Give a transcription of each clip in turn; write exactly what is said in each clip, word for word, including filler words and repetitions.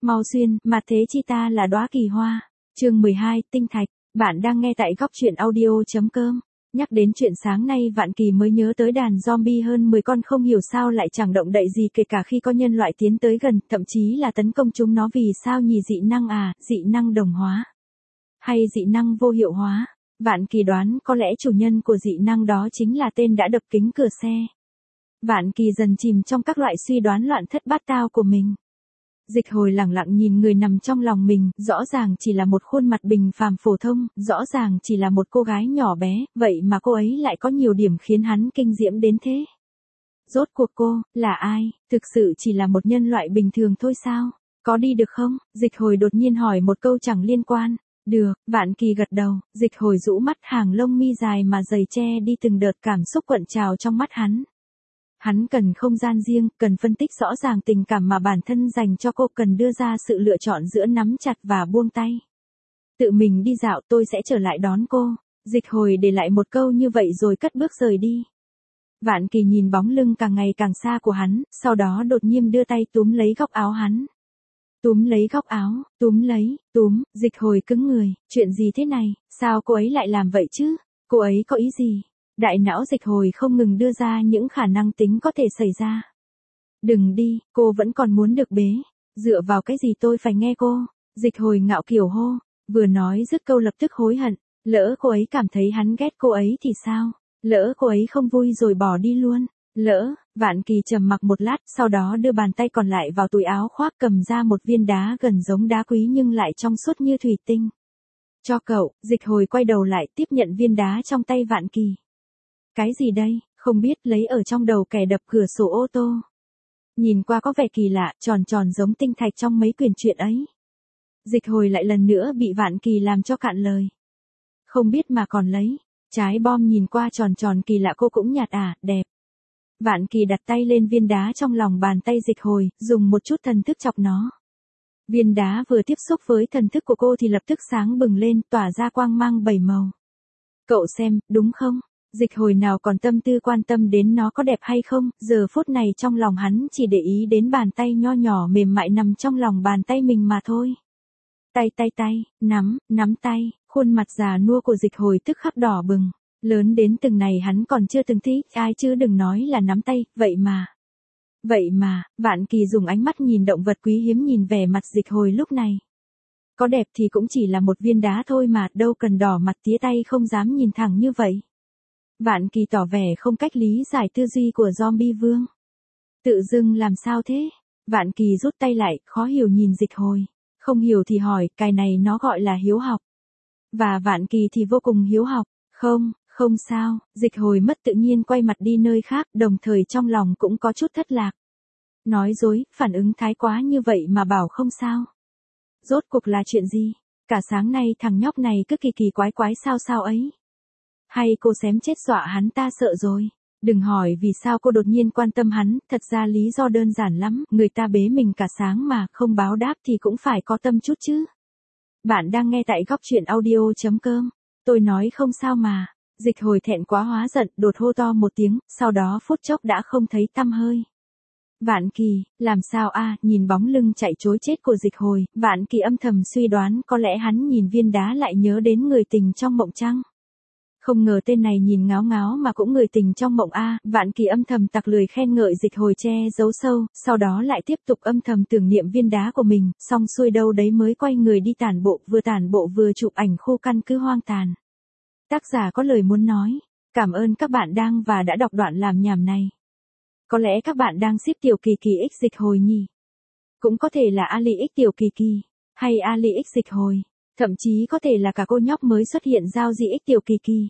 Mau xuyên, mà thế chi ta là đóa kỳ hoa. Chương mười hai, tinh thạch. Bạn đang nghe tại góc truyện audio.com. Nhắc đến chuyện sáng nay Vạn Kỳ mới nhớ tới đàn zombie hơn mười con không hiểu sao lại chẳng động đậy gì kể cả khi có nhân loại tiến tới gần, thậm chí là tấn công chúng nó. Vì sao nhỉ? Dị năng à, dị năng đồng hóa. Hay dị năng vô hiệu hóa? Vạn Kỳ đoán có lẽ chủ nhân của dị năng đó chính là tên đã đập kính cửa xe. Vạn Kỳ dần chìm trong các loại suy đoán loạn thất bát tao của mình. Dịch Hồi lẳng lặng nhìn người nằm trong lòng mình, rõ ràng chỉ là một khuôn mặt bình phàm phổ thông, rõ ràng chỉ là một cô gái nhỏ bé, vậy mà cô ấy lại có nhiều điểm khiến hắn kinh diễm đến thế. Rốt cuộc cô, là ai? Thực sự chỉ là một nhân loại bình thường thôi sao? Có đi được không? Dịch Hồi đột nhiên hỏi một câu chẳng liên quan. Được, Vạn Kỳ gật đầu, Dịch Hồi rũ mắt, hàng lông mi dài mà dày che đi từng đợt cảm xúc cuộn trào trong mắt hắn. Hắn cần không gian riêng, cần phân tích rõ ràng tình cảm mà bản thân dành cho cô, cần đưa ra sự lựa chọn giữa nắm chặt và buông tay. Tự mình đi dạo, tôi sẽ trở lại đón cô. Dịch Hồi để lại một câu như vậy rồi cất bước rời đi. Vạn Kỳ nhìn bóng lưng càng ngày càng xa của hắn, sau đó đột nhiên đưa tay túm lấy góc áo hắn. Túm lấy góc áo, túm lấy, túm, Dịch Hồi cứng người, chuyện gì thế này, sao cô ấy lại làm vậy chứ, cô ấy có ý gì? Đại não Dịch Hồi không ngừng đưa ra những khả năng tính có thể xảy ra. Đừng đi, cô vẫn còn muốn được bế. Dựa vào cái gì tôi phải nghe cô? Dịch Hồi ngạo kiều hô, vừa nói dứt câu lập tức hối hận. Lỡ cô ấy cảm thấy hắn ghét cô ấy thì sao? Lỡ cô ấy không vui rồi bỏ đi luôn? Lỡ, Vạn Kỳ trầm mặc một lát, sau đó đưa bàn tay còn lại vào túi áo khoác, cầm ra một viên đá gần giống đá quý nhưng lại trong suốt như thủy tinh. Cho cậu. Dịch Hồi quay đầu lại tiếp nhận viên đá trong tay Vạn Kỳ. Cái gì đây? Không biết, lấy ở trong đầu kẻ đập cửa sổ ô tô. Nhìn qua có vẻ kỳ lạ, tròn tròn giống tinh thạch trong mấy quyển truyện ấy. Dịch Hồi lại lần nữa bị Vạn Kỳ làm cho cạn lời. Không biết mà còn lấy. Trái bom nhìn qua tròn tròn kỳ lạ, cô cũng nhạt à, đẹp. Vạn Kỳ đặt tay lên viên đá trong lòng bàn tay Dịch Hồi, dùng một chút thần thức chọc nó. Viên đá vừa tiếp xúc với thần thức của cô thì lập tức sáng bừng lên, tỏa ra quang mang bảy màu. Cậu xem, đúng không? Dịch Hồi nào còn tâm tư quan tâm đến nó có đẹp hay không, giờ phút này trong lòng hắn chỉ để ý đến bàn tay nho nhỏ mềm mại nằm trong lòng bàn tay mình mà thôi. Tay tay tay, nắm, nắm tay, khuôn mặt già nua của Dịch Hồi tức khắc đỏ bừng. Lớn đến từng này hắn còn chưa từng thích ai chứ đừng nói là nắm tay, vậy mà. Vậy mà, Vạn Kỳ dùng ánh mắt nhìn động vật quý hiếm nhìn vẻ mặt Dịch Hồi lúc này. Có đẹp thì cũng chỉ là một viên đá thôi mà, đâu cần đỏ mặt tía tay không dám nhìn thẳng như vậy. Vạn Kỳ tỏ vẻ không cách lý giải tư duy của zombie vương. Tự dưng làm sao thế? Vạn Kỳ rút tay lại, khó hiểu nhìn Dịch Hồi. Không hiểu thì hỏi, cái này nó gọi là hiếu học. Và Vạn Kỳ thì vô cùng hiếu học. Không, không sao. Dịch Hồi mất tự nhiên quay mặt đi nơi khác, đồng thời trong lòng cũng có chút thất lạc. Nói dối, phản ứng thái quá như vậy mà bảo không sao. Rốt cuộc là chuyện gì? Cả sáng nay thằng nhóc này cứ kỳ kỳ quái quái sao sao ấy. Hay cô xém chết dọa hắn ta sợ rồi. Đừng hỏi vì sao cô đột nhiên quan tâm hắn, thật ra lý do đơn giản lắm, người ta bế mình cả sáng mà, không báo đáp thì cũng phải có tâm chút chứ. Bạn đang nghe tại góc truyện audio.com. Tôi nói không sao mà. Dịch Hồi thẹn quá hóa giận, đột hô to một tiếng, sau đó phút chốc đã không thấy tăm hơi. Vạn Kỳ, làm sao a? Nhìn bóng lưng chạy trối chết của Dịch Hồi, Vạn Kỳ âm thầm suy đoán có lẽ hắn nhìn viên đá lại nhớ đến người tình trong mộng chăng? Không ngờ tên này nhìn ngáo ngáo mà cũng người tình trong mộng a. Vạn Kỳ âm thầm tặc lười khen ngợi Dịch Hồi che giấu sâu, sau đó lại tiếp tục âm thầm tưởng niệm viên đá của mình, xong xuôi đâu đấy mới quay người đi tản bộ, vừa tản bộ vừa chụp ảnh khu căn cứ hoang tàn. Tác giả có lời muốn nói. Cảm ơn các bạn đang và đã đọc đoạn làm nhảm này. Có lẽ các bạn đang ship Tiểu Kỳ Kỳ x Dịch Hồi nhỉ? Cũng có thể là Ali x Tiểu Kỳ Kỳ, hay Ali x Dịch Hồi, thậm chí có thể là cả cô nhóc mới xuất hiện Giao Di x Tiểu Kỳ Kỳ.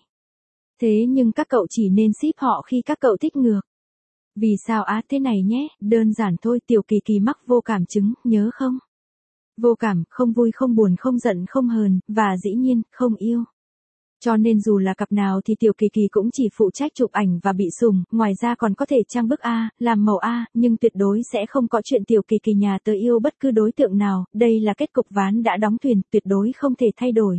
Thế nhưng các cậu chỉ nên ship họ khi các cậu thích ngược. Vì sao á? Thế này nhé, đơn giản thôi, Tiểu Kỳ Kỳ mắc vô cảm chứng, nhớ không? Vô cảm, không vui không buồn không giận không hờn, và dĩ nhiên, không yêu. Cho nên dù là cặp nào thì Tiểu Kỳ Kỳ cũng chỉ phụ trách chụp ảnh và bị sủng, ngoài ra còn có thể trang bức A, làm màu A, nhưng tuyệt đối sẽ không có chuyện Tiểu Kỳ Kỳ nhà tớ yêu bất cứ đối tượng nào, đây là kết cục ván đã đóng thuyền, tuyệt đối không thể thay đổi.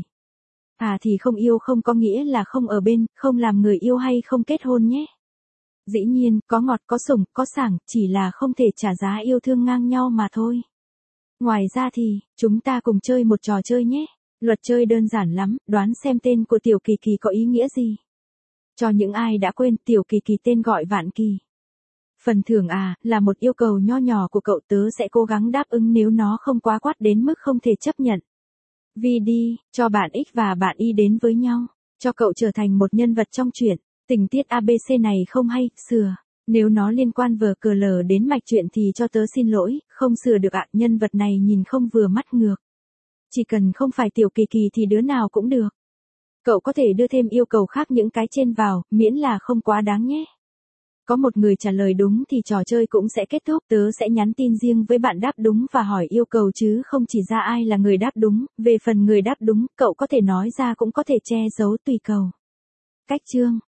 À thì không yêu không có nghĩa là không ở bên, không làm người yêu hay không kết hôn nhé. Dĩ nhiên, có ngọt có sủng, có sảng, chỉ là không thể trả giá yêu thương ngang nhau mà thôi. Ngoài ra thì, chúng ta cùng chơi một trò chơi nhé. Luật chơi đơn giản lắm, đoán xem tên của Tiểu Kỳ Kỳ có ý nghĩa gì. Cho những ai đã quên, Tiểu Kỳ Kỳ tên gọi Vạn Kỳ. Phần thưởng à, là một yêu cầu nho nhỏ của cậu, tớ sẽ cố gắng đáp ứng nếu nó không quá quát đến mức không thể chấp nhận. Vì đi, cho bạn X và bạn Y đến với nhau, cho cậu trở thành một nhân vật trong truyện. Tình tiết a bê xê này không hay, sửa. Nếu nó liên quan vờ cờ lờ đến mạch truyện thì cho tớ xin lỗi, không sửa được ạ, nhân vật này nhìn không vừa mắt ngược. Chỉ cần không phải Tiểu Kỳ Kỳ thì đứa nào cũng được. Cậu có thể đưa thêm yêu cầu khác những cái trên vào, miễn là không quá đáng nhé. Có một người trả lời đúng thì trò chơi cũng sẽ kết thúc, tớ sẽ nhắn tin riêng với bạn đáp đúng và hỏi yêu cầu chứ không chỉ ra ai là người đáp đúng, về phần người đáp đúng, cậu có thể nói ra cũng có thể che giấu tùy cầu. Cách chương